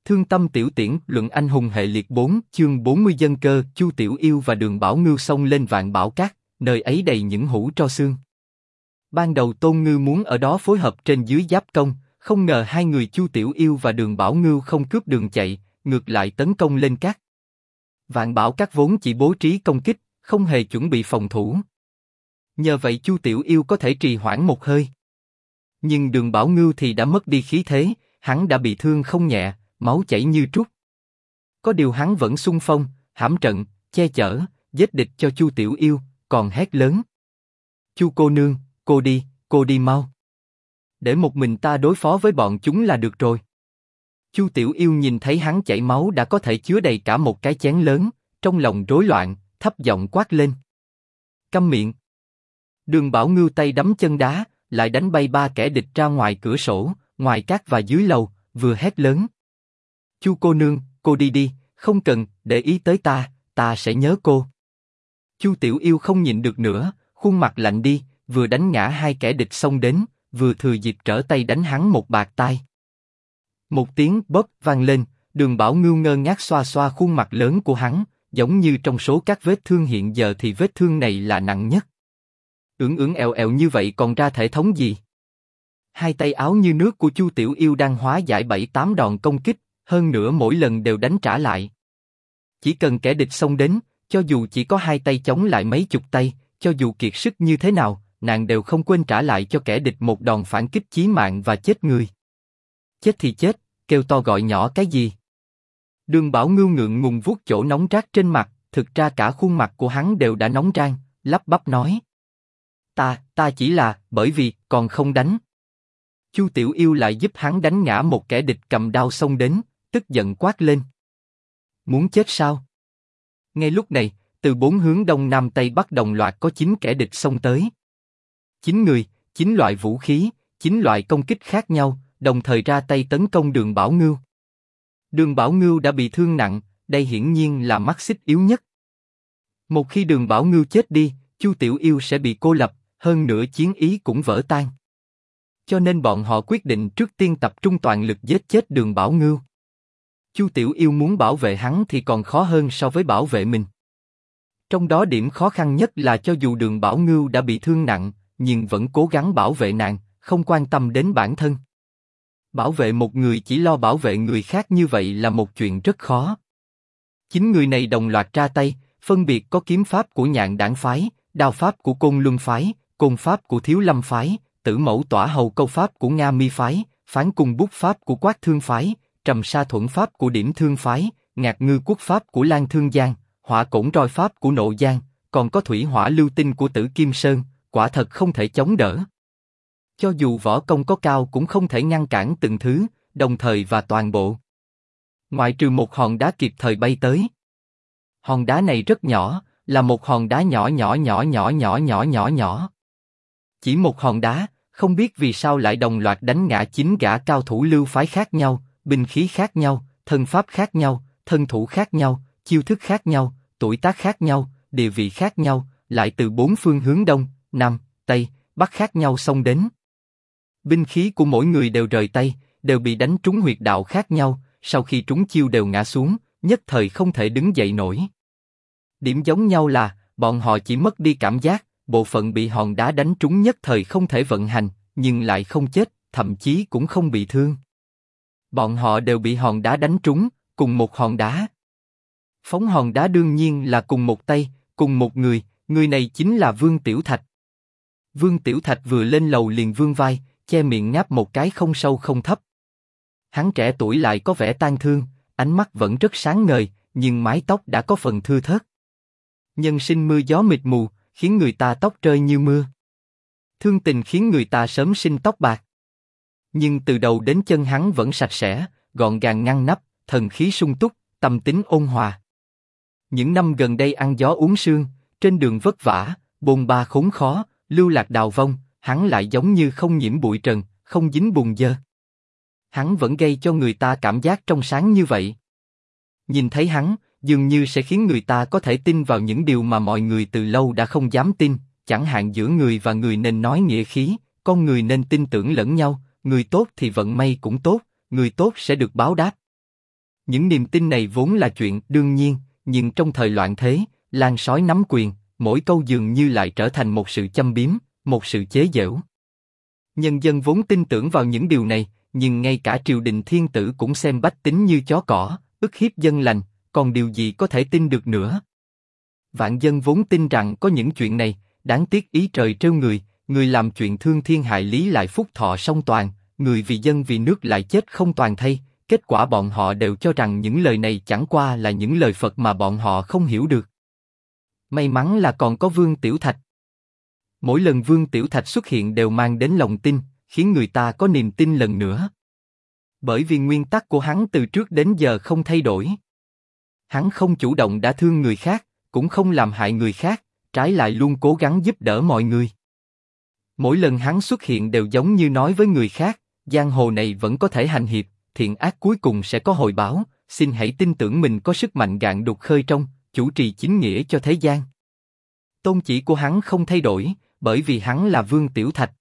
Thương tâm tiểu tiễn, luận anh hùng hệ liệt 4, chương 40 dân cơ, Chu Tiểu Yêu và Đường Bảo Ngưu xông lên Vạn Bảo Các, nơi ấy đầy những hũ tro xương. Ban đầu Tôn Ngư muốn ở đó phối hợp trên dưới giáp công, không ngờ hai người Chu Tiểu Yêu và Đường Bảo Ngưu không cướp đường chạy, ngược lại tấn công lên các. Vạn Bảo Các vốn chỉ bố trí công kích, không hề chuẩn bị phòng thủ. Nhờ vậy Chu Tiểu Yêu có thể trì hoãn một hơi. Nhưng Đường Bảo Ngưu thì đã mất đi khí thế, hắn đã bị thương không nhẹ, máu chảy như trút. Có điều hắn vẫn xung phong, hãm trận, che chở, giết địch cho Chu Tiểu Yêu, còn hét lớn: Chu cô nương, cô đi mau. Để một mình ta đối phó với bọn chúng là được rồi. Chu Tiểu Yêu nhìn thấy hắn chảy máu đã có thể chứa đầy cả một cái chén lớn, trong lòng rối loạn, thấp giọng quát lên: Câm miệng! Đường Bảo Ngưu tay đấm chân đá, lại đánh bay ba kẻ địch ra ngoài cửa sổ, ngoài các và dưới lầu, vừa hét lớn: Chu cô nương, cô đi, không cần để ý tới ta sẽ nhớ cô. Chu Tiểu Yêu không nhịn được nữa, khuôn mặt lạnh đi, vừa đánh ngã hai kẻ địch xông đến, vừa thừa dịp trở tay đánh hắn một bạt tai. Một tiếng bóp vang lên, Đường Bảo Ngưu ngơ ngác xoa xoa khuôn mặt lớn của hắn, giống như trong số các vết thương hiện giờ thì vết thương này là nặng nhất. Ưỡn ẹo ẹo như vậy còn ra thể thống gì? Hai tay áo như nước của Chu Tiểu Yêu đang hóa giải 7-8 đòn công kích, hơn nữa mỗi lần đều đánh trả lại. Chỉ cần kẻ địch xông đến, cho dù chỉ có hai tay chống lại mấy chục tay, cho dù kiệt sức như thế nào, nàng đều không quên trả lại cho kẻ địch một đòn phản kích chí mạng và chết người. Chết thì chết, kêu to gọi nhỏ cái gì? Đường Bảo Ngưu ngượng ngùng vuốt chỗ nóng rát trên mặt, thực ra cả khuôn mặt của hắn đều đã nóng rang, lắp bắp nói: Ta chỉ là bởi vì còn không đánh. Chu Tiểu Yêu lại giúp hắn đánh ngã một kẻ địch cầm đao xông đến, tức giận quát lên: Muốn chết sao? Ngay lúc này, từ bốn hướng đông nam tây bắc đồng loạt có 9 kẻ địch xông tới. 9 người, 9 loại vũ khí, 9 loại công kích khác nhau, đồng thời ra tay tấn công Đường Bảo Ngưu. Đường Bảo Ngưu đã bị thương nặng, đây hiển nhiên là mắt xích yếu nhất. Một khi Đường Bảo Ngưu chết đi, Chu Tiểu Yêu sẽ bị cô lập, hơn nữa chiến ý cũng vỡ tan. Cho nên bọn họ quyết định trước tiên tập trung toàn lực giết chết Đường Bảo Ngưu. Chu Tiểu Yêu muốn bảo vệ hắn thì còn khó hơn so với bảo vệ mình. Trong đó điểm khó khăn nhất là cho dù Đường Bảo Ngưu đã bị thương nặng, nhưng vẫn cố gắng bảo vệ nàng, không quan tâm đến bản thân. Bảo vệ một người chỉ lo bảo vệ người khác như vậy là một chuyện rất khó. 9 người này đồng loạt ra tay, phân biệt có kiếm pháp của Nhạn Đản phái, đao pháp của Côn Luân phái, côn pháp của Thiếu Lâm phái, Tử Mẫu Tỏa Hầu câu pháp của Nga Mi phái, Phán Cung Bút pháp của Quát Thương phái, Trầm Sa Thuẫn pháp của Điểm Thương phái, Ngạc Ngư Quốc pháp của Lan Thương Giang, Hỏa Cổn Roi pháp của Nộ Giang, còn có Thủy Hỏa Lưu Tinh của Tử Kim Sơn, quả thật không thể chống đỡ. Cho dù võ công có cao cũng không thể ngăn cản từng thứ, đồng thời và toàn bộ. Ngoại trừ một hòn đá kịp thời bay tới. Hòn đá này rất nhỏ, là một hòn đá nhỏ. Chỉ một hòn đá, không biết vì sao lại đồng loạt đánh ngã 9 gã cao thủ lưu phái khác nhau, binh khí khác nhau, thân pháp khác nhau, thân thủ khác nhau, chiêu thức khác nhau, tuổi tác khác nhau, địa vị khác nhau, lại từ 4 phương hướng đông, nam, tây, bắc khác nhau xông đến. Binh khí của mỗi người đều rời tay, đều bị đánh trúng huyệt đạo khác nhau, sau khi trúng chiêu đều ngã xuống, nhất thời không thể đứng dậy nổi. Điểm giống nhau là, bọn họ chỉ mất đi cảm giác, bộ phận bị hòn đá đánh trúng nhất thời không thể vận hành, nhưng lại không chết, thậm chí cũng không bị thương. Bọn họ đều bị hòn đá đánh trúng, cùng một hòn đá. Phóng hòn đá đương nhiên là cùng một tay, cùng một người, người này chính là Vương Tiểu Thạch. Vương Tiểu Thạch vừa lên lầu liền vươn vai, che miệng ngáp một cái không sâu không thấp. Hắn trẻ tuổi lại có vẻ tang thương, ánh mắt vẫn rất sáng ngời, nhưng mái tóc đã có phần thưa thớt. Nhân sinh mưa gió mịt mù, khiến người ta tóc rơi như mưa. Thương tình khiến người ta sớm sinh tóc bạc. Nhưng từ đầu đến chân hắn vẫn sạch sẽ, gọn gàng ngăn nắp, thần khí sung túc, tâm tính ôn hòa. Những năm gần đây ăn gió uống sương, trên đường vất vả, bôn ba khốn khó, lưu lạc đào vong, hắn lại giống như không nhiễm bụi trần, không dính bùn dơ. Hắn vẫn gây cho người ta cảm giác trong sáng như vậy. Nhìn thấy hắn, dường như sẽ khiến người ta có thể tin vào những điều mà mọi người từ lâu đã không dám tin, chẳng hạn giữa người và người nên nói nghĩa khí, con người nên tin tưởng lẫn nhau, người tốt thì vận may cũng tốt, người tốt sẽ được báo đáp. Những niềm tin này vốn là chuyện đương nhiên, nhưng trong thời loạn thế, Lan sói nắm quyền, mỗi câu dường như lại trở thành một sự châm biếm, một sự chế giễu. Nhân dân vốn tin tưởng vào những điều này, nhưng ngay cả triều đình thiên tử cũng xem bách tính như chó cỏ, ức hiếp dân lành, còn điều gì có thể tin được nữa? Vạn dân vốn tin rằng có những chuyện này, đáng tiếc ý trời trêu người, người làm chuyện thương thiên hại lý lại phúc thọ song toàn, người vì dân vì nước lại chết không toàn thây. Kết quả bọn họ đều cho rằng những lời này chẳng qua là những lời Phật mà bọn họ không hiểu được. May mắn là còn có Vương Tiểu Thạch. Mỗi lần Vương Tiểu Thạch xuất hiện đều mang đến lòng tin, khiến người ta có niềm tin lần nữa. Bởi vì nguyên tắc của hắn từ trước đến giờ không thay đổi. Hắn không chủ động đả thương người khác, cũng không làm hại người khác, trái lại luôn cố gắng giúp đỡ mọi người. Mỗi lần hắn xuất hiện đều giống như nói với người khác, giang hồ này vẫn có thể hành hiệp, thiện ác cuối cùng sẽ có hồi báo, xin hãy tin tưởng mình có sức mạnh gạn đục khơi trong, chủ trì chính nghĩa cho thế gian. Tôn chỉ của hắn không thay đổi, bởi vì hắn là Vương Tiểu Thạch,